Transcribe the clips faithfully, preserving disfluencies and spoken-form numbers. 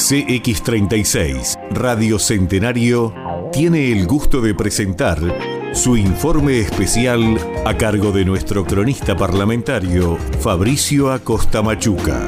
C X treinta y seis, Radio Centenario, tiene el gusto de presentar su informe especial a cargo de nuestro cronista parlamentario, Fabricio Acosta Machuca.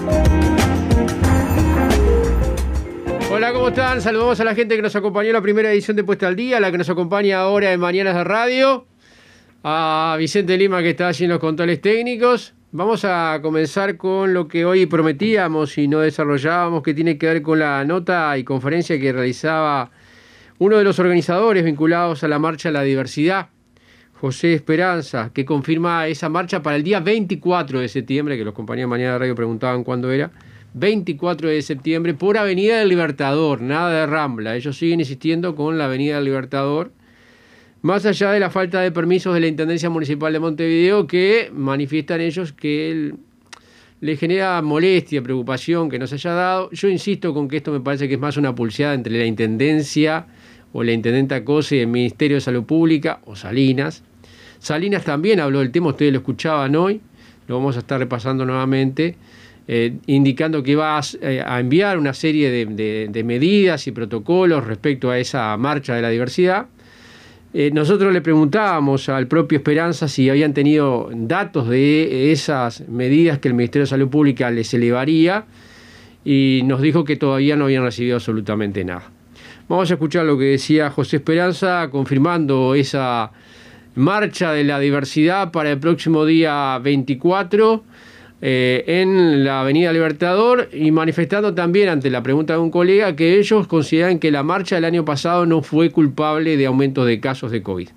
Hola, ¿cómo están? Saludamos a la gente que nos acompañó en la primera edición de Puesta al Día, a la que nos acompaña ahora en Mañanas de Radio, a Vicente Lima, que está allí en los controles técnicos. Vamos a comenzar con lo que hoy prometíamos y no desarrollábamos, que tiene que ver con la nota y conferencia que realizaba uno de los organizadores vinculados a la Marcha de la Diversidad, José Esperanza, que confirma esa marcha para el día veinticuatro de septiembre, que los compañeros de Mañana de Radio preguntaban cuándo era, veinticuatro de septiembre, por Avenida del Libertador, nada de Rambla. Ellos siguen insistiendo con la Avenida del Libertador, más allá de la falta de permisos de la Intendencia Municipal de Montevideo, que manifiestan ellos que el, le genera molestia, preocupación que no se haya dado. Yo insisto con que esto me parece que es más una pulseada entre la Intendencia o la Intendenta Cose y el Ministerio de Salud Pública, o Salinas. Salinas también habló del tema, ustedes lo escuchaban hoy, lo vamos a estar repasando nuevamente, eh, indicando que va a, eh, a enviar una serie de, de, de medidas y protocolos respecto a esa marcha de la diversidad. Eh, nosotros le preguntábamos al propio Esperanza si habían tenido datos de esas medidas que el Ministerio de Salud Pública les elevaría, y nos dijo que todavía no habían recibido absolutamente nada. Vamos a escuchar lo que decía José Esperanza, confirmando esa marcha de la diversidad para el próximo día veinticuatro eh, en la Avenida Libertador, y manifestando también ante la pregunta de un colega que ellos consideran que la marcha del año pasado no fue culpable de aumento de casos de COVID.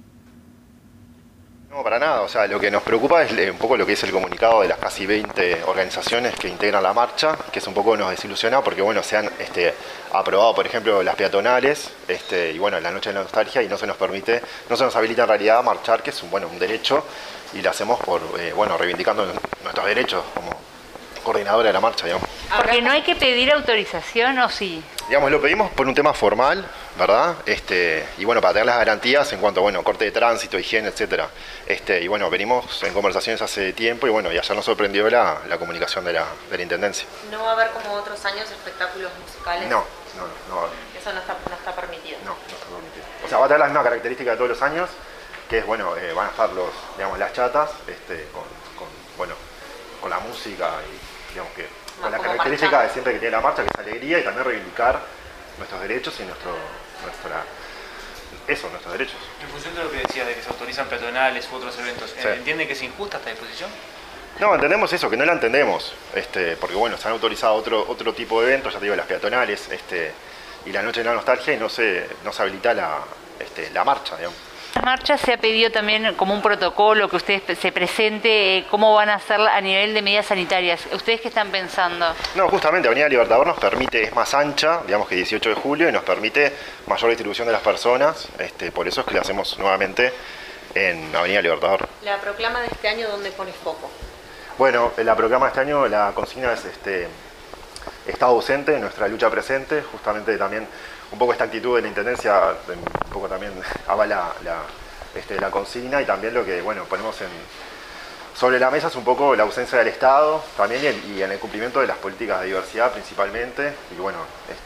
No, para nada. O sea, lo que nos preocupa es un poco lo que es el comunicado de las casi veinte organizaciones que integran la marcha, que es un poco nos desilusiona porque, bueno, se han este, aprobado, por ejemplo, las peatonales este, y, bueno, la noche de la nostalgia, y no se nos permite, no se nos habilita en realidad marchar, que es un, bueno, un derecho, y lo hacemos por, eh, bueno, reivindicando nuestros derechos como coordinadora de la marcha, digamos. Porque no hay que pedir autorización, ¿o sí? Digamos, lo pedimos por un tema formal, ¿verdad? Este, y bueno, para tener las garantías en cuanto a, bueno, corte de tránsito, higiene, etcétera. Este, y bueno, venimos en conversaciones hace tiempo, y bueno, y ayer nos sorprendió la, la comunicación de la, de la Intendencia. ¿No va a haber como otros años espectáculos musicales? No, no, no va a haber. Eso no está, no está permitido. No, no está permitido. O sea, va a tener la misma característica de todos los años, que es, bueno, eh, van a estar los, digamos, las chatas, este, con, con, bueno, con la música y, digamos, que con la característica de siempre que tiene la marcha, que es alegría, y también reivindicar nuestros derechos y nuestro, nuestra, eso, nuestros derechos. En función de lo que decías, de que se autorizan peatonales u otros eventos, sí. ¿Entiende que es injusta esta disposición? No, entendemos eso, que no la entendemos, este, porque bueno, se han autorizado otro, otro tipo de eventos, ya te digo, las peatonales, este, y la noche de la nostalgia, y no se, no se habilita la, este, la marcha, digamos. La marcha se ha pedido también como un protocolo que ustedes se presente, eh, cómo van a hacer a nivel de medidas sanitarias. ¿Ustedes qué están pensando? No, justamente Avenida Libertador nos permite, es más ancha, digamos que dieciocho de julio, y nos permite mayor distribución de las personas, este, por eso es que lo hacemos nuevamente en Avenida Libertador. ¿La proclama de este año dónde pone foco? Bueno, la proclama de este año, la consigna es este, Estado ausente, nuestra lucha presente, justamente también un poco esta actitud de la Intendencia, un poco también avala la, este, la consigna, y también lo que, bueno, ponemos en, sobre la mesa es un poco la ausencia del Estado también, y, el, y en el cumplimiento de las políticas de diversidad principalmente. Y bueno,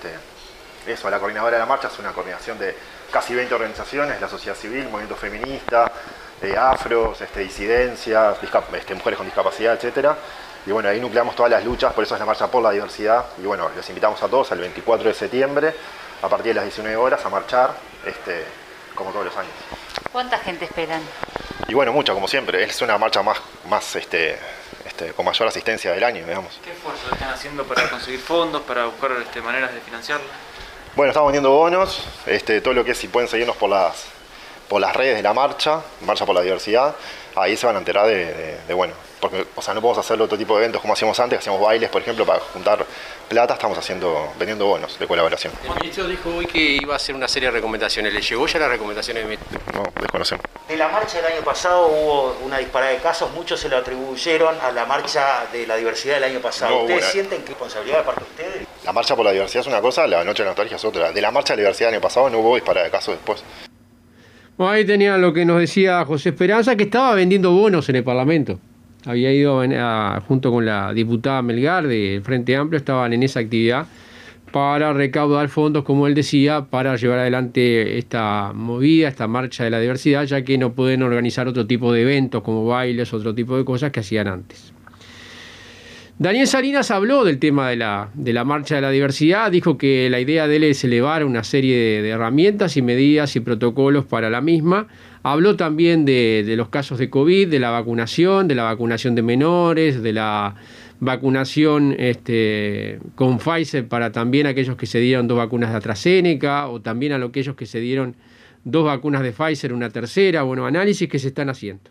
este, eso, la coordinadora de la marcha es una coordinación de casi veinte organizaciones, la sociedad civil, movimiento feminista, eh, afros, este, disidencias, este, mujeres con discapacidad, etcétera. Y bueno, ahí nucleamos todas las luchas, por eso es la marcha por la diversidad. Y bueno, los invitamos a todos al veinticuatro de septiembre, a partir de las diecinueve horas, a marchar, este, como todos los años. ¿Cuánta gente esperan? Y bueno, mucha, como siempre. Es una marcha más, más este, este, con mayor asistencia del año, digamos. ¿Qué esfuerzos están haciendo para conseguir fondos, para buscar este, maneras de financiarla? Bueno, estamos vendiendo bonos, este, todo lo que es, si pueden seguirnos por las, por las redes de la marcha, Marcha por la Diversidad, ahí se van a enterar de, de, de bueno, porque, o sea, no podemos hacer otro tipo de eventos como hacíamos antes, que hacíamos bailes, por ejemplo, para juntar plata. Estamos haciendo, vendiendo bonos de colaboración. El ministro dijo hoy que iba a hacer una serie de recomendaciones. ¿Le llegó ya las recomendaciones del ministro? No, desconocemos. En la marcha del año pasado hubo una disparada de casos, muchos se lo atribuyeron a la marcha de la diversidad del año pasado. No, ¿Ustedes bueno, sienten que responsabilidad de parte de ustedes? La marcha por la diversidad es una cosa, la noche de la nostalgia es otra. De la marcha de la diversidad del año pasado no hubo disparada de casos después. Bueno, ahí tenía lo que nos decía José Esperanza, que estaba vendiendo bonos en el Parlamento. Había ido a, a, junto con la diputada Melgar del Frente Amplio, estaban en esa actividad para recaudar fondos, como él decía, para llevar adelante esta movida, esta marcha de la diversidad, ya que no pueden organizar otro tipo de eventos como bailes, otro tipo de cosas que hacían antes. Daniel Salinas habló del tema de la, de la marcha de la diversidad, dijo que la idea de él es elevar una serie de, de herramientas y medidas y protocolos para la misma. Habló también de, de los casos de COVID, de la vacunación, de la vacunación de menores, de la vacunación este, con Pfizer para también aquellos que se dieron dos vacunas de AstraZeneca, o también a aquellos que se dieron dos vacunas de Pfizer, una tercera, bueno, análisis que se están haciendo.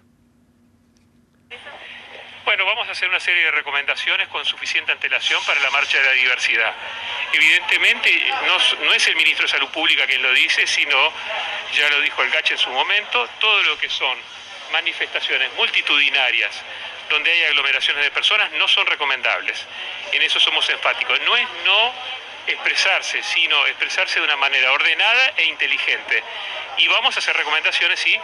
Bueno, vamos a hacer una serie de recomendaciones con suficiente antelación para la marcha de la diversidad. Evidentemente no, no es el ministro de Salud Pública quien lo dice, sino, ya lo dijo el Gache en su momento, todo lo que son manifestaciones multitudinarias donde hay aglomeraciones de personas no son recomendables. En eso somos enfáticos. No es no expresarse, sino expresarse de una manera ordenada e inteligente. Y vamos a hacer recomendaciones, sí,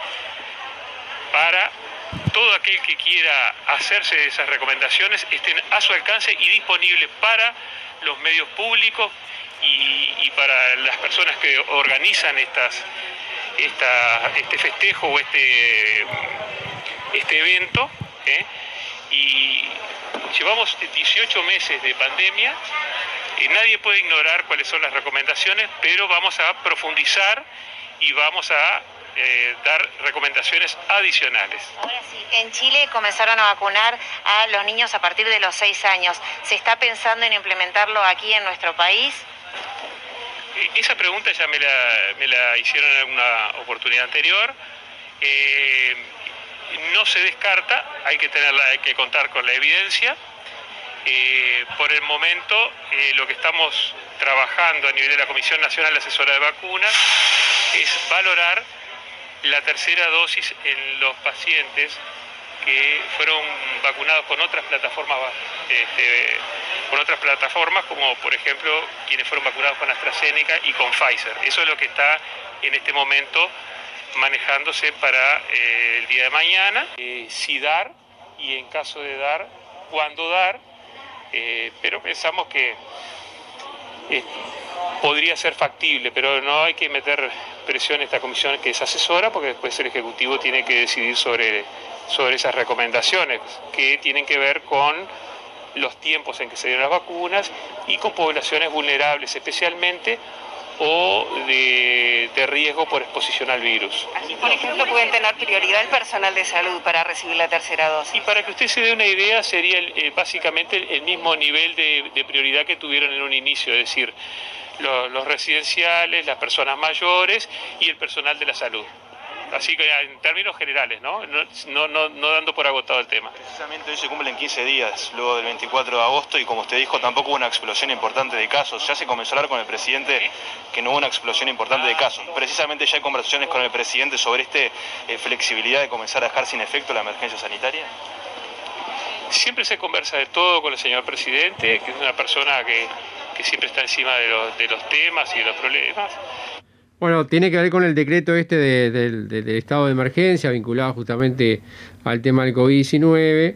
para todo aquel que quiera hacerse de esas recomendaciones estén a su alcance y disponibles para los medios públicos y, y para las personas que organizan estas, esta, este festejo o este, este evento. ¿eh? Y llevamos dieciocho meses de pandemia, y nadie puede ignorar cuáles son las recomendaciones, pero vamos a profundizar y vamos a Eh, dar recomendaciones adicionales. Ahora sí, en Chile comenzaron a vacunar a los niños a partir de los seis años. ¿Se está pensando en implementarlo aquí en nuestro país? Eh, esa pregunta ya me la, me la hicieron en alguna oportunidad anterior. Eh, no se descarta, hay que tenerla, hay que contar con la evidencia. Eh, por el momento, eh, lo que estamos trabajando a nivel de la Comisión Nacional Asesora de Vacunas es valorar la tercera dosis en los pacientes que fueron vacunados con otras plataformas, este, con otras plataformas como por ejemplo quienes fueron vacunados con AstraZeneca y con Pfizer. Eso es lo que está en este momento manejándose para eh, el día de mañana. Eh, si dar, y en caso de dar, cuándo dar, eh, pero pensamos que eh, podría ser factible, pero no hay que meter presión en esta comisión que es asesora, porque después el Ejecutivo tiene que decidir sobre, sobre esas recomendaciones que tienen que ver con los tiempos en que se dieron las vacunas y con poblaciones vulnerables especialmente o de, de riesgo por exposición al virus. Aquí, por ejemplo, pueden tener prioridad el personal de salud para recibir la tercera dosis. Y para que usted se dé una idea, sería el, eh, básicamente el, el mismo nivel de, de prioridad que tuvieron en un inicio, es decir, los, los residenciales, las personas mayores y el personal de la salud. Así que en términos generales, ¿no? No, no, no, no dando por agotado el tema. Precisamente hoy se cumplen quince días luego del veinticuatro de agosto y como usted dijo tampoco hubo una explosión importante de casos. Ya se comenzó a hablar con el presidente que no hubo una explosión importante de casos. Precisamente ya hay conversaciones con el presidente sobre esta eh, flexibilidad de comenzar a dejar sin efecto la emergencia sanitaria. Siempre se conversa de todo con el señor presidente, que es una persona que, que siempre está encima de los, de los temas y de los problemas. Bueno, tiene que ver con el decreto este de, de, de, del estado de emergencia vinculado justamente al tema del COVID diecinueve,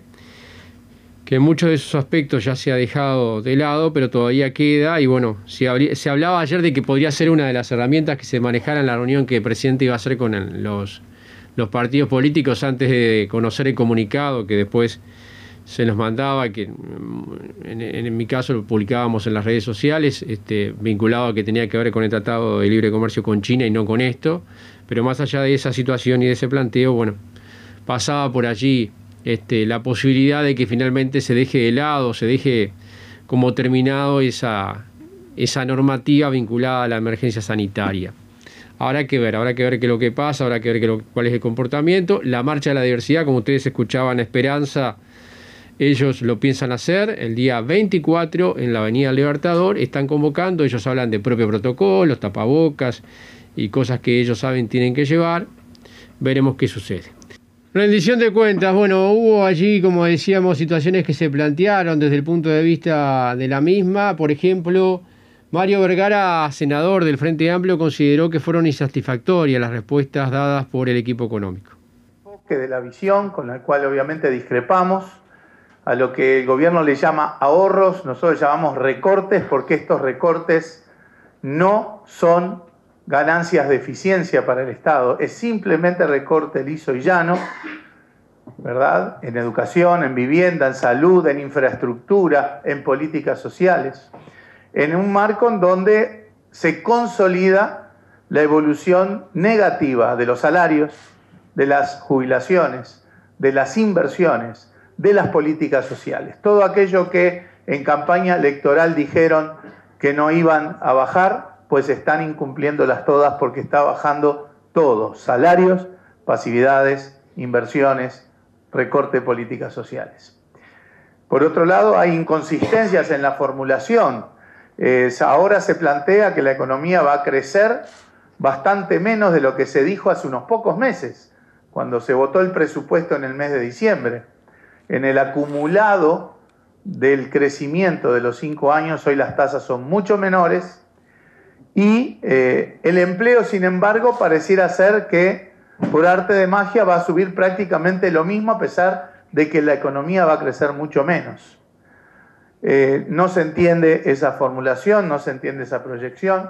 que en muchos de esos aspectos ya se ha dejado de lado, pero todavía queda. Y bueno, se, habría, se hablaba ayer de que podría ser una de las herramientas que se manejara en la reunión que el presidente iba a hacer con el, los, los partidos políticos antes de conocer el comunicado que después se nos mandaba, que en, en mi caso lo publicábamos en las redes sociales, este, vinculado a que tenía que ver con el Tratado de Libre Comercio con China y no con esto, pero más allá de esa situación y de ese planteo, bueno, pasaba por allí este, la posibilidad de que finalmente se deje de lado, se deje como terminado esa, esa normativa vinculada a la emergencia sanitaria. Habrá que ver, habrá que ver qué es lo que pasa, habrá que ver qué lo, cuál es el comportamiento. La marcha de la diversidad, como ustedes escuchaban, Esperanza, ellos lo piensan hacer el día veinticuatro en la Avenida Libertador, están convocando, ellos hablan de propio protocolo, tapabocas y cosas que ellos saben tienen que llevar. Veremos qué sucede. Rendición de cuentas, bueno, hubo allí, como decíamos, situaciones que se plantearon desde el punto de vista de la misma. Por ejemplo, Mario Vergara, senador del Frente Amplio, consideró que fueron insatisfactorias las respuestas dadas por el equipo económico. De la visión con la cual obviamente discrepamos. a lo que el gobierno le llama ahorros, nosotros llamamos recortes, porque estos recortes no son ganancias de eficiencia para el Estado, es simplemente recorte liso y llano, ¿verdad? En educación, en vivienda, en salud, en infraestructura, en políticas sociales, en un marco en donde se consolida la evolución negativa de los salarios, de las jubilaciones, de las inversiones, de las políticas sociales. Todo aquello que en campaña electoral dijeron que no iban a bajar, pues están incumpliéndolas todas porque está bajando todo: salarios, pasividades, inversiones, recorte de políticas sociales. Por otro lado, hay inconsistencias en la formulación. Eh, ahora se plantea que la economía va a crecer bastante menos de lo que se dijo hace unos pocos meses, cuando se votó el presupuesto en el mes de diciembre. En el acumulado del crecimiento de los cinco años, hoy las tasas son mucho menores y eh, el empleo, sin embargo, pareciera ser que por arte de magia va a subir prácticamente lo mismo, a pesar de que la economía va a crecer mucho menos. Eh, no se entiende esa formulación, no se entiende esa proyección.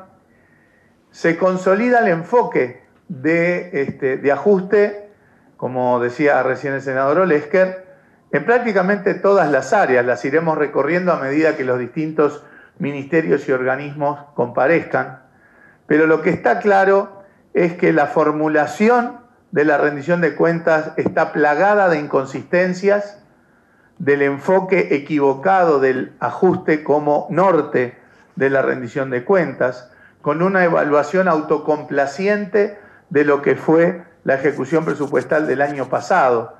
Se consolida el enfoque de, este, de ajuste, como decía recién el senador Olesker, en prácticamente todas las áreas. Las iremos recorriendo a medida que los distintos ministerios y organismos comparezcan. Pero lo que está claro es que la formulación de la rendición de cuentas está plagada de inconsistencias, del enfoque equivocado del ajuste como norte de la rendición de cuentas, con una evaluación autocomplaciente de lo que fue la ejecución presupuestal del año pasado,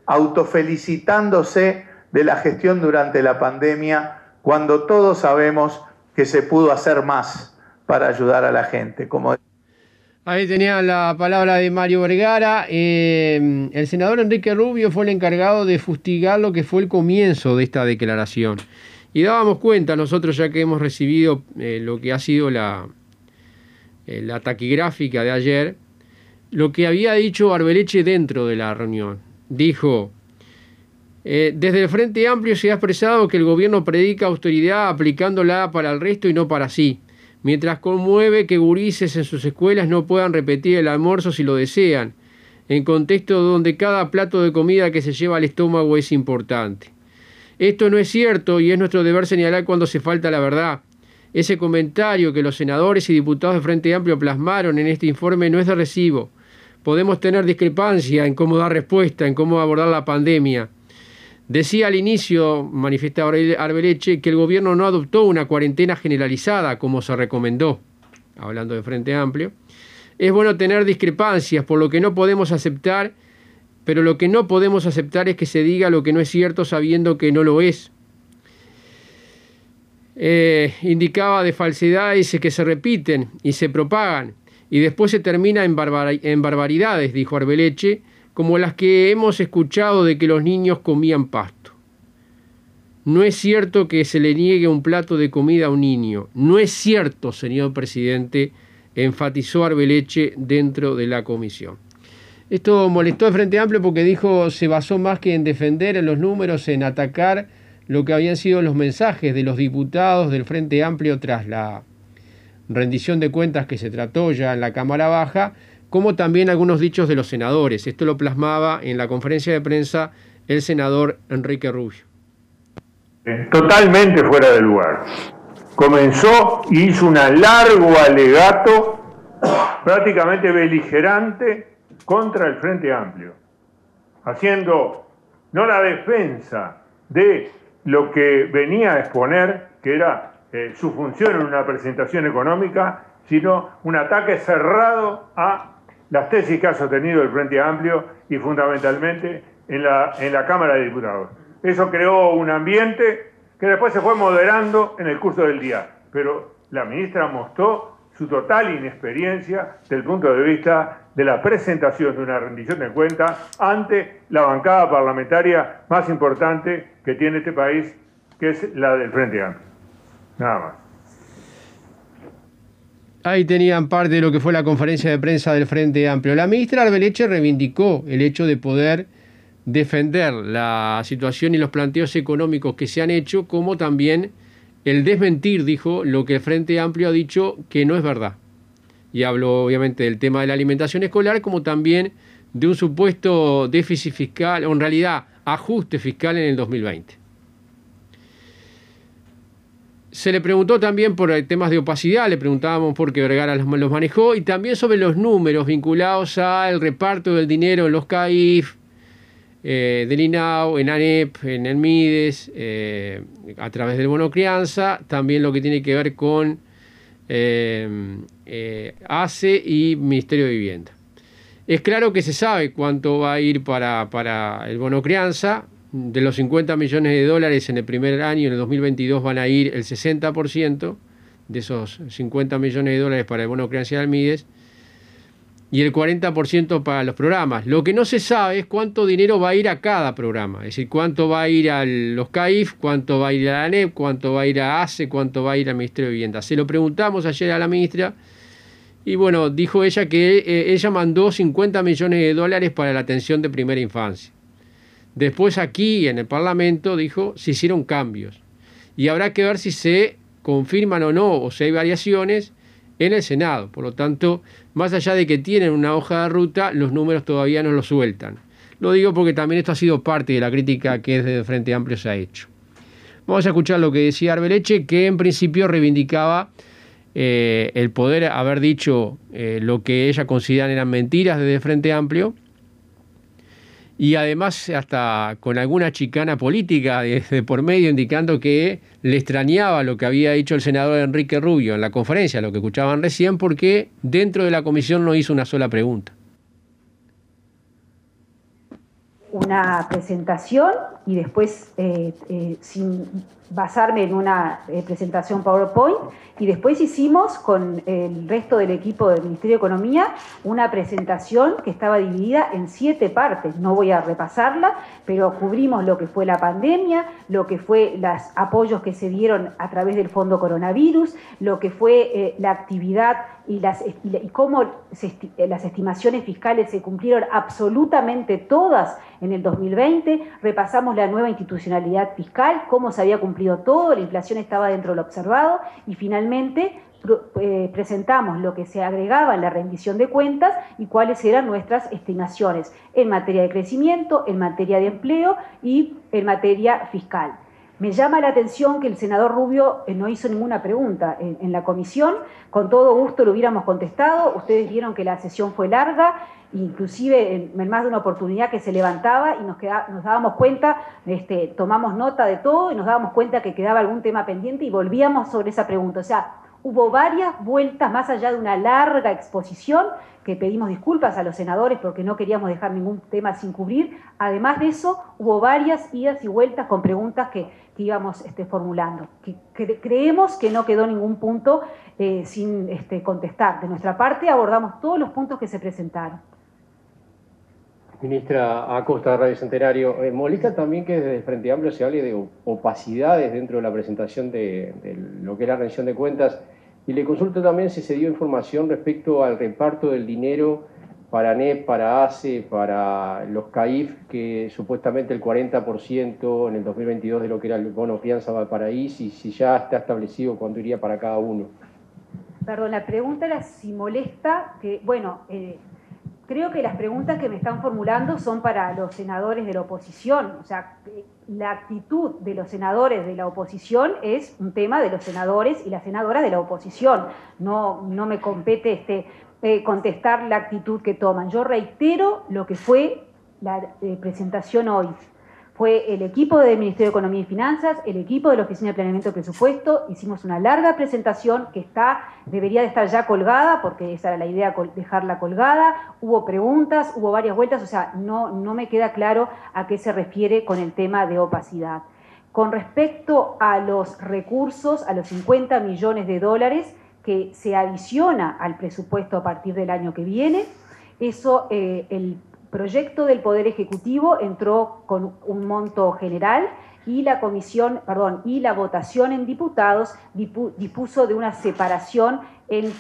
autofelicitándose de la gestión durante la pandemia, cuando todos sabemos que se pudo hacer más para ayudar a la gente. Como... Ahí tenía la palabra de Mario Vergara. Eh, el senador Enrique Rubio fue el encargado de fustigar lo que fue el comienzo de esta declaración. Y dábamos cuenta nosotros, ya que hemos recibido eh, lo que ha sido la, eh, la taquigráfica de ayer, lo que había dicho Arbeleche dentro de la reunión. Dijo, eh, desde el Frente Amplio se ha expresado que el gobierno predica austeridad aplicándola para el resto y no para sí, mientras conmueve que gurises en sus escuelas no puedan repetir el almuerzo si lo desean, en contexto donde cada plato de comida que se lleva al estómago es importante. Esto no es cierto y es nuestro deber señalar cuando se falta la verdad. Ese comentario que los senadores y diputados del Frente Amplio plasmaron en este informe no es de recibo. Podemos tener discrepancia en cómo dar respuesta, en cómo abordar la pandemia. Decía al inicio, manifestaba Arbeleche, que el gobierno no adoptó una cuarentena generalizada como se recomendó, hablando de Frente Amplio. Es bueno tener discrepancias, por lo que no podemos aceptar, pero lo que no podemos aceptar es que se diga lo que no es cierto sabiendo que no lo es. Eh, indicaba de falsedades que se repiten y se propagan, y después se termina en, barbar en barbaridades, dijo Arbeleche, como las que hemos escuchado de que los niños comían pasto. No es cierto que se le niegue un plato de comida a un niño. No es cierto, señor presidente, enfatizó Arbeleche dentro de la comisión. Esto molestó al Frente Amplio porque dijo se basó más que en defender en los números, en atacar lo que habían sido los mensajes de los diputados del Frente Amplio tras la rendición de cuentas que se trató ya en la Cámara Baja, como también algunos dichos de los senadores. Esto lo plasmaba en la conferencia de prensa el senador Enrique Rubio. Totalmente fuera de lugar. Comenzó y hizo un largo alegato prácticamente beligerante contra el Frente Amplio, haciendo no la defensa de lo que venía a exponer, que era eh, su función en una presentación económica, sino un ataque cerrado a las tesis que ha sostenido el Frente Amplio y fundamentalmente en la, en la Cámara de Diputados. Eso creó un ambiente que después se fue moderando en el curso del día, pero la ministra mostró su total inexperiencia desde el punto de vista de la presentación de una rendición de cuentas ante la bancada parlamentaria más importante que tiene este país, que es la del Frente Amplio. Nada más. Ahí tenían parte de lo que fue la conferencia de prensa del Frente Amplio. La ministra Arbeleche reivindicó el hecho de poder defender la situación y los planteos económicos que se han hecho, como también el desmentir, dijo, lo que el Frente Amplio ha dicho que no es verdad. Y habló obviamente del tema de la alimentación escolar, como también de un supuesto déficit fiscal, o en realidad ajuste fiscal en el dos mil veinte. Se le preguntó también por temas de opacidad, le preguntábamos por qué Vergara los, los manejó, y también sobre los números vinculados al reparto del dinero en los C A I F, eh, del INAU, en ANEP, en el MIDES, eh, a través del bono crianza, también lo que tiene que ver con eh, eh, ACE y Ministerio de Vivienda. Es claro que se sabe cuánto va a ir para, para el bono crianza. De los cincuenta millones de dólares en el primer año, en el dos mil veintidós van a ir el sesenta por ciento de esos cincuenta millones de dólares para el bono crianza del MIDES y el cuarenta por ciento para los programas. Lo que no se sabe es cuánto dinero va a ir a cada programa, es decir, cuánto va a ir a los C A I F, cuánto va a ir a la ANEP, cuánto va a ir a ACE, cuánto va a ir al Ministerio de Vivienda. Se lo preguntamos ayer a la ministra y bueno, dijo ella que eh, ella mandó cincuenta millones de dólares para la atención de primera infancia. Después aquí en el Parlamento, dijo, se hicieron cambios. Y habrá que ver si se confirman o no, o si hay variaciones en el Senado. Por lo tanto, más allá de que tienen una hoja de ruta, los números todavía no los sueltan. Lo digo porque también esto ha sido parte de la crítica que desde el Frente Amplio se ha hecho. Vamos a escuchar lo que decía Arbeleche, que en principio reivindicaba eh, el poder haber dicho eh, lo que ella considera eran mentiras desde el Frente Amplio, y además hasta con alguna chicana política de, de por medio, indicando que le extrañaba lo que había dicho el senador Enrique Rubio en la conferencia, lo que escuchaban recién, porque dentro de la comisión no hizo una sola pregunta. Una presentación y después, eh, eh, sin basarme en una eh, presentación PowerPoint, y después hicimos con el resto del equipo del Ministerio de Economía una presentación que estaba dividida en siete partes. No voy a repasarla, pero cubrimos lo que fue la pandemia, lo que fue los apoyos que se dieron a través del Fondo Coronavirus, lo que fue eh, la actividad y, las, y cómo se esti las estimaciones fiscales se cumplieron absolutamente todas en el dos mil veinte. Repasamos la nueva institucionalidad fiscal, cómo se había cumplido todo, la inflación estaba dentro de lo observado, y finalmente eh, presentamos lo que se agregaba en la rendición de cuentas y cuáles eran nuestras estimaciones en materia de crecimiento, en materia de empleo y en materia fiscal. Me llama la atención que el senador Rubio eh, no hizo ninguna pregunta en, en la comisión. Con todo gusto lo hubiéramos contestado. Ustedes vieron que la sesión fue larga, inclusive en, en más de una oportunidad que se levantaba y nos, queda, nos dábamos cuenta, este, tomamos nota de todo y nos dábamos cuenta que quedaba algún tema pendiente y volvíamos sobre esa pregunta. O sea, hubo varias vueltas más allá de una larga exposición, que pedimos disculpas a los senadores porque no queríamos dejar ningún tema sin cubrir. Además de eso, hubo varias idas y vueltas con preguntas que, que íbamos este, formulando. Que, que creemos que no quedó ningún punto eh, sin este, contestar. De nuestra parte abordamos todos los puntos que se presentaron. Ministra Acosta, de Radio Centenario, eh, molesta también que desde el Frente Amplio se hable de opacidades dentro de la presentación de, de lo que es la rendición de cuentas, y le consulto también si se dio información respecto al reparto del dinero para ANEP, para ACE, para los C A I F, que supuestamente el cuarenta por ciento en el dos mil veintidós de lo que era el bono crianza va para ahí, y si ya está establecido cuánto iría para cada uno. Perdón, la pregunta era si molesta que, bueno, eh, creo que las preguntas que me están formulando son para los senadores de la oposición. O sea, la actitud de los senadores de la oposición es un tema de los senadores y las senadoras de la oposición. No, no me compete este, eh, contestar la actitud que toman. Yo reitero lo que fue la eh, presentación hoy. Fue el equipo del Ministerio de Economía y Finanzas, el equipo de la Oficina de Planeamiento y Presupuesto. Hicimos una larga presentación que está, debería de estar ya colgada, porque esa era la idea, dejarla colgada. Hubo preguntas, hubo varias vueltas, o sea, no, no me queda claro a qué se refiere con el tema de opacidad. Con respecto a los recursos, a los cincuenta millones de dólares que se adiciona al presupuesto a partir del año que viene, eso, eh, el proyecto del Poder Ejecutivo entró con un monto general y la comisión, perdón, y la votación en diputados dispuso de una separación entre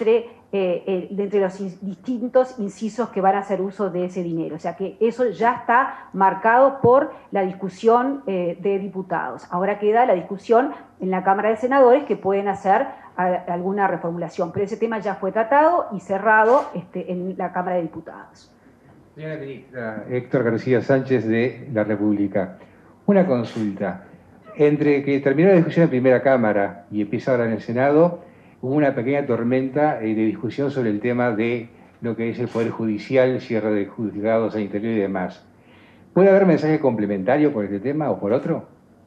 eh, eh, de entre los in, distintos incisos que van a hacer uso de ese dinero. O sea que eso ya está marcado por la discusión eh, de diputados. Ahora queda la discusión en la Cámara de Senadores, que pueden hacer a, alguna reformulación, pero ese tema ya fue tratado y cerrado este, en la Cámara de Diputados. Señora ministra, Héctor García Sánchez de La República. Una consulta. Entre que terminó la discusión en primera Cámara y empieza ahora en el Senado, hubo una pequeña tormenta de discusión sobre el tema de lo que es el Poder Judicial, cierre de juzgados al interior y demás. ¿Puede haber mensaje complementario por este tema o por otro?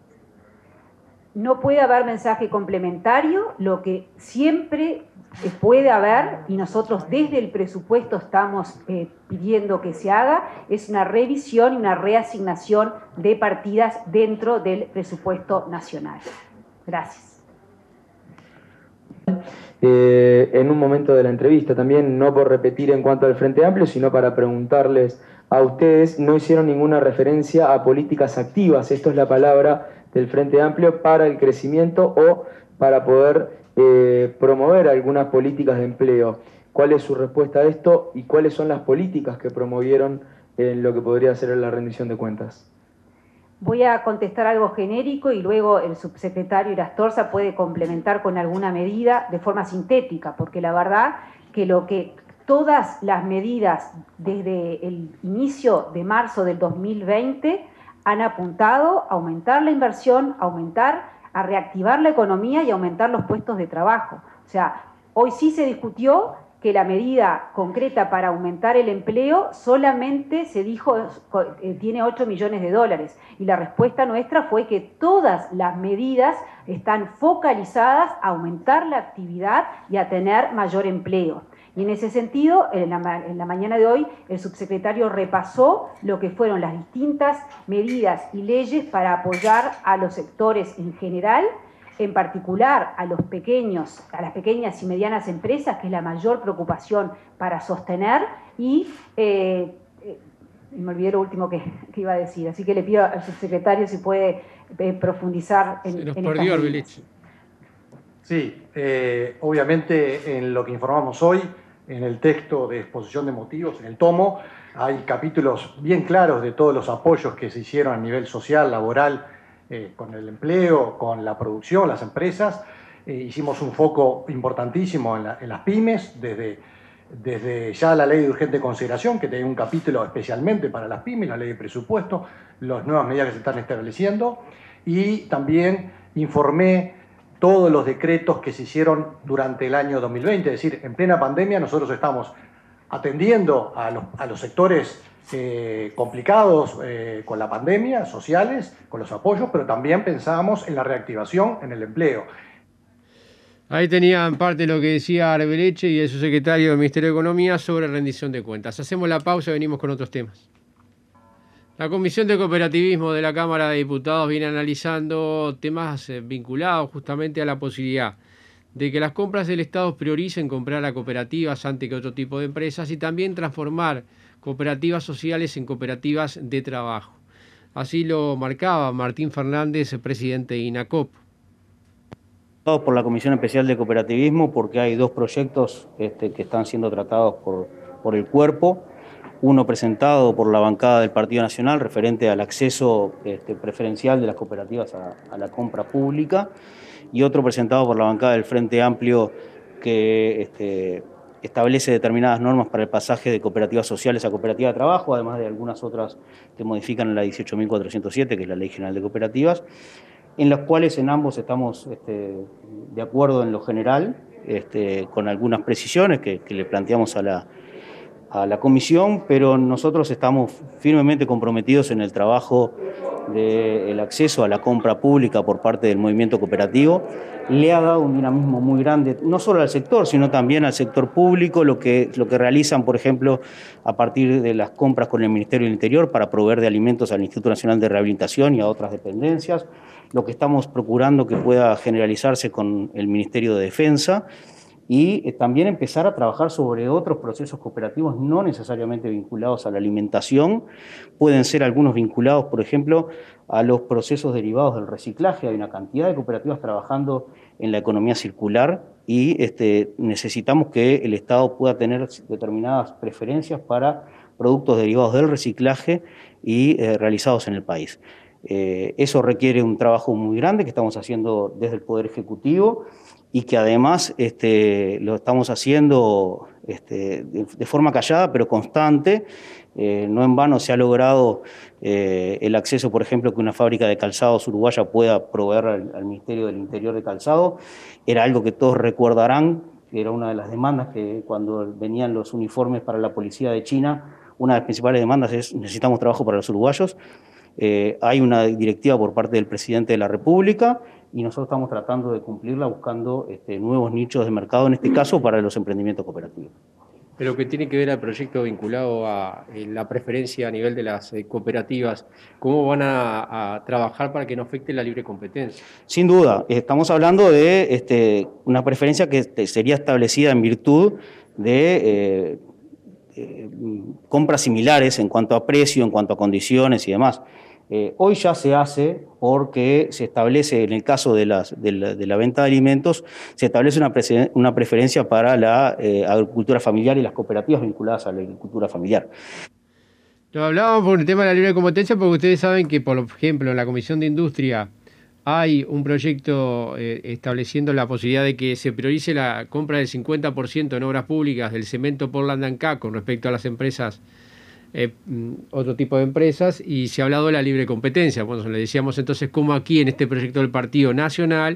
No puede haber mensaje complementario, lo que siempre puede haber, y nosotros desde el presupuesto estamos eh, pidiendo que se haga, es una revisión y una reasignación de partidas dentro del presupuesto nacional. Gracias. Eh, en un momento de la entrevista también, no por repetir en cuanto al Frente Amplio, sino para preguntarles a ustedes, no hicieron ninguna referencia a políticas activas, esto es la palabra del Frente Amplio, para el crecimiento o para poder eh, promover algunas políticas de empleo. ¿Cuál es su respuesta a esto y cuáles son las políticas que promovieron en lo que podría ser la rendición de cuentas? Voy a contestar algo genérico y luego el subsecretario Irastorza puede complementar con alguna medida de forma sintética, porque la verdad que lo que todas las medidas desde el inicio de marzo del dos mil veinte han apuntado a aumentar la inversión, a aumentar, a reactivar la economía y a aumentar los puestos de trabajo. O sea, hoy sí se discutió que la medida concreta para aumentar el empleo solamente se dijo eh, tiene ocho millones de dólares, y la respuesta nuestra fue que todas las medidas están focalizadas a aumentar la actividad y a tener mayor empleo. Y en ese sentido, en la, en la mañana de hoy, el subsecretario repasó lo que fueron las distintas medidas y leyes para apoyar a los sectores en general, en particular a los pequeños, a las pequeñas y medianas empresas, que es la mayor preocupación para sostener, y eh, eh, me olvidé lo último que, que iba a decir, así que le pido al subsecretario si puede eh, profundizar en, Se nos en perdió estas Arbelich. Sí, eh, obviamente en lo que informamos hoy, en el texto de exposición de motivos, en el tomo, hay capítulos bien claros de todos los apoyos que se hicieron a nivel social, laboral, eh, con el empleo, con la producción, las empresas. Eh, hicimos un foco importantísimo en, la, en las pymes, desde, desde ya la ley de urgente consideración, que tiene un capítulo especialmente para las pymes, la ley de presupuesto, las nuevas medidas que se están estableciendo, y también informé todos los decretos que se hicieron durante el año dos mil veinte, es decir, en plena pandemia nosotros estamos atendiendo a los, a los sectores eh, complicados eh, con la pandemia, sociales, con los apoyos, pero también pensábamos en la reactivación, en el empleo. Ahí tenían parte lo que decía Arbeleche y el subsecretario del Ministerio de Economía sobre rendición de cuentas. Hacemos la pausa y venimos con otros temas. La Comisión de Cooperativismo de la Cámara de Diputados viene analizando temas vinculados justamente a la posibilidad de que las compras del Estado prioricen comprar a cooperativas antes que otro tipo de empresas y también transformar cooperativas sociales en cooperativas de trabajo. Así lo marcaba Martín Fernández, presidente de INACOP. Por la Comisión Especial de Cooperativismo, porque hay dos proyectos este, que están siendo tratados por, por el cuerpo. Uno presentado por la bancada del Partido Nacional referente al acceso este, preferencial de las cooperativas a, a la compra pública, y otro presentado por la bancada del Frente Amplio que este, establece determinadas normas para el pasaje de cooperativas sociales a cooperativa de trabajo, además de algunas otras que modifican la dieciocho mil cuatrocientos siete, que es la Ley General de Cooperativas, en las cuales en ambos estamos este, de acuerdo en lo general, este, con algunas precisiones que, que le planteamos a la a la comisión, pero nosotros estamos firmemente comprometidos en el trabajo del acceso a la compra pública por parte del movimiento cooperativo. Le ha dado un dinamismo muy grande, no solo al sector, sino también al sector público, lo que, lo que realizan, por ejemplo, a partir de las compras con el Ministerio del Interior para proveer de alimentos al Instituto Nacional de Rehabilitación y a otras dependencias, lo que estamos procurando que pueda generalizarse con el Ministerio de Defensa, y eh, también empezar a trabajar sobre otros procesos cooperativos no necesariamente vinculados a la alimentación. Pueden ser algunos vinculados, por ejemplo, a los procesos derivados del reciclaje. Hay una cantidad de cooperativas trabajando en la economía circular y este, necesitamos que el Estado pueda tener determinadas preferencias para productos derivados del reciclaje y eh, realizados en el país. Eh, eso requiere un trabajo muy grande que estamos haciendo desde el Poder Ejecutivo y que además este, lo estamos haciendo este, de, de forma callada pero constante. Eh, no en vano se ha logrado eh, el acceso, por ejemplo, que una fábrica de calzados uruguaya pueda proveer al, al Ministerio del Interior de calzado. Era algo que todos recordarán, que era una de las demandas que cuando venían los uniformes para la policía de China, una de las principales demandas es necesitamos trabajo para los uruguayos. Eh, hay una directiva por parte del presidente de la República y nosotros estamos tratando de cumplirla buscando este, nuevos nichos de mercado, en este caso para los emprendimientos cooperativos. Pero que tiene que ver al proyecto vinculado a eh, la preferencia a nivel de las eh, cooperativas, ¿cómo van a, a trabajar para que no afecte la libre competencia? Sin duda, estamos hablando de este, una preferencia que sería establecida en virtud de eh, eh, compras similares en cuanto a precio, en cuanto a condiciones y demás. Eh, hoy ya se hace porque se establece, en el caso de, las, de, la, de la venta de alimentos, se establece una, pre una preferencia para la eh, agricultura familiar y las cooperativas vinculadas a la agricultura familiar. Lo hablábamos por el tema de la libre competencia porque ustedes saben que, por ejemplo, en la Comisión de Industria hay un proyecto eh, estableciendo la posibilidad de que se priorice la compra del cincuenta por ciento en obras públicas del cemento Portland and Capp con respecto a las empresas Eh, otro tipo de empresas, y se ha hablado de la libre competencia. Bueno, le decíamos entonces cómo aquí en este proyecto del Partido Nacional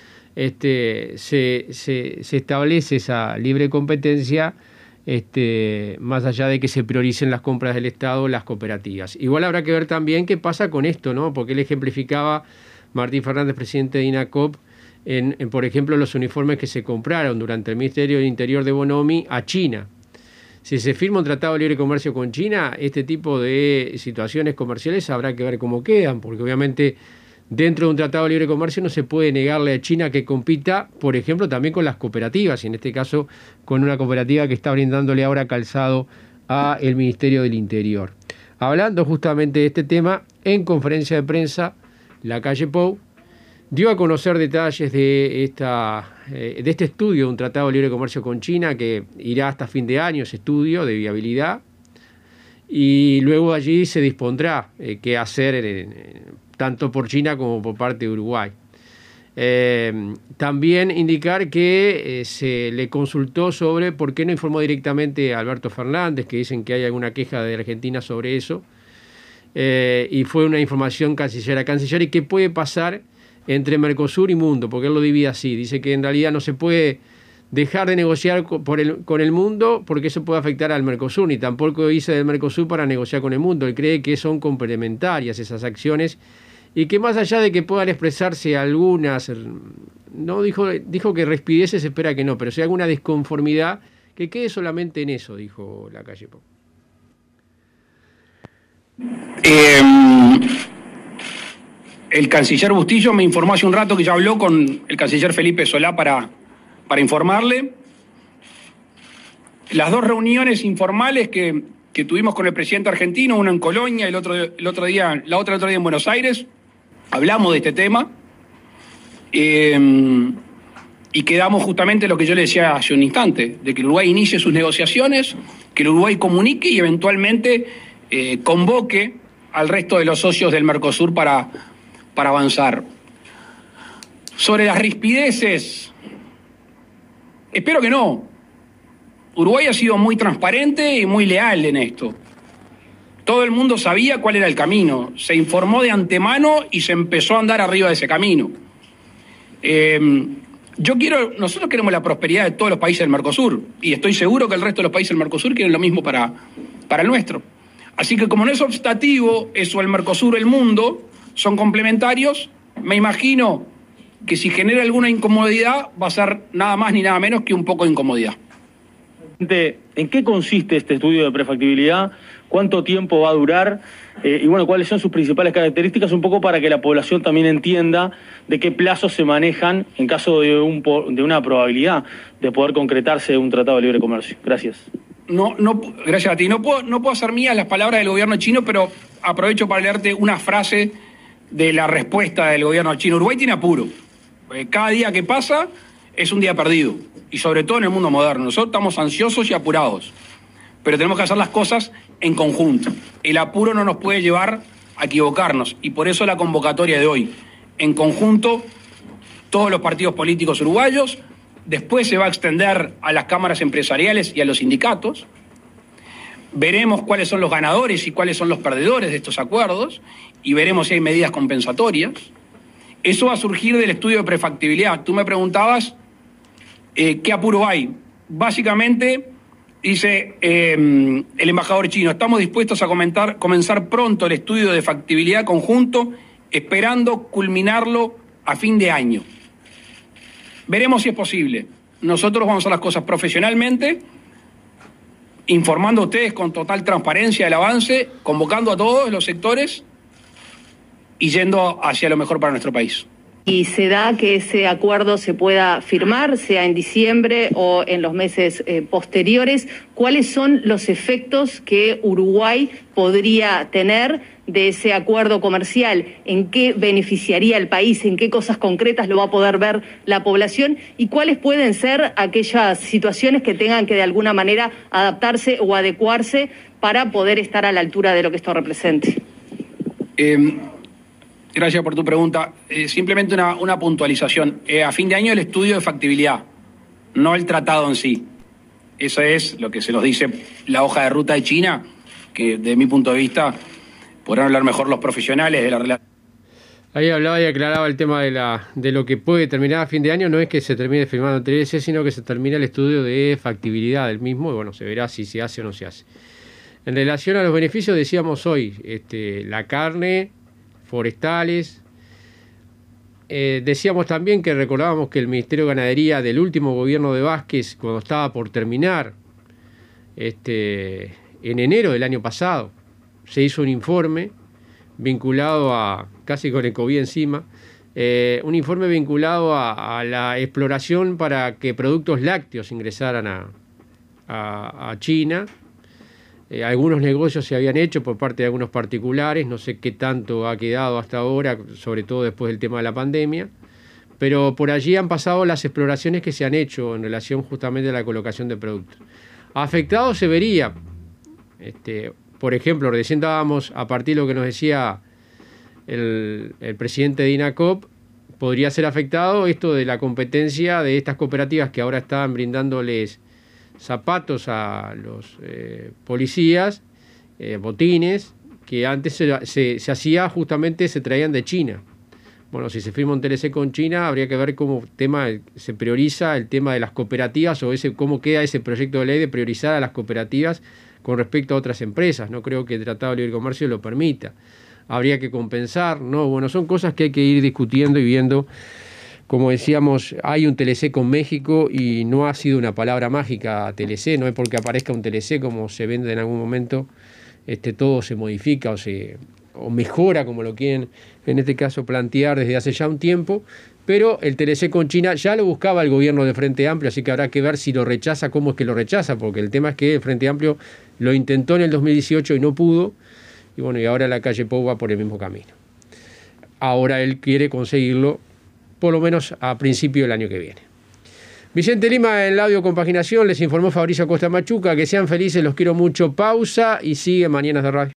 este, se, se, se establece esa libre competencia este, más allá de que se prioricen las compras del Estado, las cooperativas. Igual habrá que ver también qué pasa con esto, ¿no? Porque él ejemplificaba, Martín Fernández, presidente de INACOP, en, en, por ejemplo, los uniformes que se compraron durante el Ministerio del Interior de Bonomi a China. Si se firma un tratado de libre comercio con China, este tipo de situaciones comerciales habrá que ver cómo quedan, porque obviamente dentro de un tratado de libre comercio no se puede negarle a China que compita, por ejemplo, también con las cooperativas, y en este caso con una cooperativa que está brindándole ahora calzado al Ministerio del Interior. Hablando justamente de este tema, en conferencia de prensa, Lacalle Pou dio a conocer detalles de, esta, eh, de este estudio de un tratado de libre comercio con China que irá hasta fin de año, ese estudio de viabilidad, y luego allí se dispondrá eh, qué hacer eh, tanto por China como por parte de Uruguay. Eh, también indicar que eh, se le consultó sobre por qué no informó directamente a Alberto Fernández, que dicen que hay alguna queja de Argentina sobre eso, eh, y fue una información canciller a canciller, y qué puede pasar entre Mercosur y mundo, porque él lo divide así. Dice que en realidad no se puede dejar de negociar por el, con el mundo porque eso puede afectar al Mercosur, ni tampoco irse del Mercosur para negociar con el mundo. Él cree que son complementarias esas acciones y que más allá de que puedan expresarse algunas, no dijo, dijo que rispideces, se espera que no, pero si hay alguna desconformidad, que quede solamente en eso, dijo Lacalle Pou. Eh... El canciller Bustillo me informó hace un rato que ya habló con el canciller Felipe Solá para, para informarle. Las dos reuniones informales que, que tuvimos con el presidente argentino, una en Colonia, el otro, el otro día, la otra el otro día en Buenos Aires, hablamos de este tema eh, y quedamos justamente lo que yo le decía hace un instante, de que el Uruguay inicie sus negociaciones, que el Uruguay comunique y eventualmente eh, convoque al resto de los socios del Mercosur para... para avanzar. Sobre las rispideces, espero que no. Uruguay ha sido muy transparente y muy leal en esto. Todo el mundo sabía cuál era el camino, se informó de antemano y se empezó a andar arriba de ese camino. Eh, yo quiero, nosotros queremos la prosperidad de todos los países del Mercosur y estoy seguro que el resto de los países del Mercosur quieren lo mismo para, para el nuestro. Así que como no es optativo eso el Mercosur o el mundo, son complementarios, me imagino que si genera alguna incomodidad va a ser nada más ni nada menos que un poco de incomodidad. ¿En qué consiste este estudio de prefactibilidad? cuánto tiempo va a durar eh, y bueno, cuáles son sus principales características, un poco para que la población también entienda de qué plazos se manejan en caso de, un, de una probabilidad de poder concretarse un tratado de libre comercio. Gracias. No, no, gracias a ti. No puedo, no puedo hacer mías las palabras del gobierno chino, pero aprovecho para leerte una frase de la respuesta del gobierno chino. Uruguay tiene apuro. Cada día que pasa es un día perdido, y sobre todo en el mundo moderno. Nosotros estamos ansiosos y apurados, pero tenemos que hacer las cosas en conjunto. El apuro no nos puede llevar a equivocarnos, y por eso la convocatoria de hoy. En conjunto, todos los partidos políticos uruguayos, después se va a extender a las cámaras empresariales y a los sindicatos. Veremos cuáles son los ganadores y cuáles son los perdedores de estos acuerdos, y veremos si hay medidas compensatorias. Eso va a surgir del estudio de prefactibilidad. Tú me preguntabas eh, qué apuro hay. Básicamente, dice eh, el embajador chino, estamos dispuestos a comentar, comenzar pronto el estudio de factibilidad conjunto, esperando culminarlo a fin de año. Veremos si es posible. Nosotros vamos a hacer las cosas profesionalmente, informando a ustedes con total transparencia del avance, convocando a todos los sectores y yendo hacia lo mejor para nuestro país. Y se da que ese acuerdo se pueda firmar, sea en diciembre o en los meses eh, posteriores. ¿Cuáles son los efectos que Uruguay podría tener de ese acuerdo comercial? ¿En qué beneficiaría el país? ¿En qué cosas concretas lo va a poder ver la población? ¿Y cuáles pueden ser aquellas situaciones que tengan que de alguna manera adaptarse o adecuarse para poder estar a la altura de lo que esto represente? Eh, Gracias por tu pregunta. Eh, simplemente una, una puntualización. Eh, a fin de año el estudio de factibilidad, no el tratado en sí. Eso es lo que se nos dice la hoja de ruta de China, que desde mi punto de vista podrán hablar mejor los profesionales de la relación. Ahí hablaba y aclaraba el tema de, la, de lo que puede terminar a fin de año. No es que se termine firmando entre ese, sino que se termina el estudio de factibilidad del mismo y bueno, se verá si se hace o no se hace. En relación a los beneficios, decíamos hoy, este, la carne, forestales. Eh, decíamos también que recordábamos que el Ministerio de Ganadería del último gobierno de Vázquez, cuando estaba por terminar, este, en enero del año pasado, se hizo un informe vinculado a, casi con el COVID encima, eh, un informe vinculado a, a la exploración para que productos lácteos ingresaran a, a, a China. Eh, algunos negocios se habían hecho por parte de algunos particulares, no sé qué tanto ha quedado hasta ahora, sobre todo después del tema de la pandemia, pero por allí han pasado las exploraciones que se han hecho en relación justamente a la colocación de productos. Afectado se vería, este, por ejemplo, recién dábamos a partir de lo que nos decía el, el presidente de INACOP, podría ser afectado esto de la competencia de estas cooperativas que ahora estaban brindándoles zapatos a los eh, policías, eh, botines, que antes se, se, se hacía justamente, se traían de China. Bueno, si se firma un T L C con China, habría que ver cómo tema, se prioriza el tema de las cooperativas o ese, cómo queda ese proyecto de ley de priorizar a las cooperativas con respecto a otras empresas. No creo que el Tratado de Libre Comercio lo permita. Habría que compensar, ¿no? Bueno, son cosas que hay que ir discutiendo y viendo. Como decíamos, hay un T L C con México y no ha sido una palabra mágica T L C, no es porque aparezca un T L C como se vende en algún momento, este, todo se modifica o, se, o mejora, como lo quieren en este caso plantear desde hace ya un tiempo, pero el T L C con China ya lo buscaba el gobierno de Frente Amplio, así que habrá que ver si lo rechaza, cómo es que lo rechaza, porque el tema es que el Frente Amplio lo intentó en el dos mil dieciocho y no pudo, y bueno, y ahora la calle Pou va por el mismo camino. Ahora él quiere conseguirlo por lo menos a principio del año que viene. Vicente Lima en la audio compaginación, les informó Fabricio Costa Machuca, que sean felices, los quiero mucho, pausa y sigue Mañanas de Radio.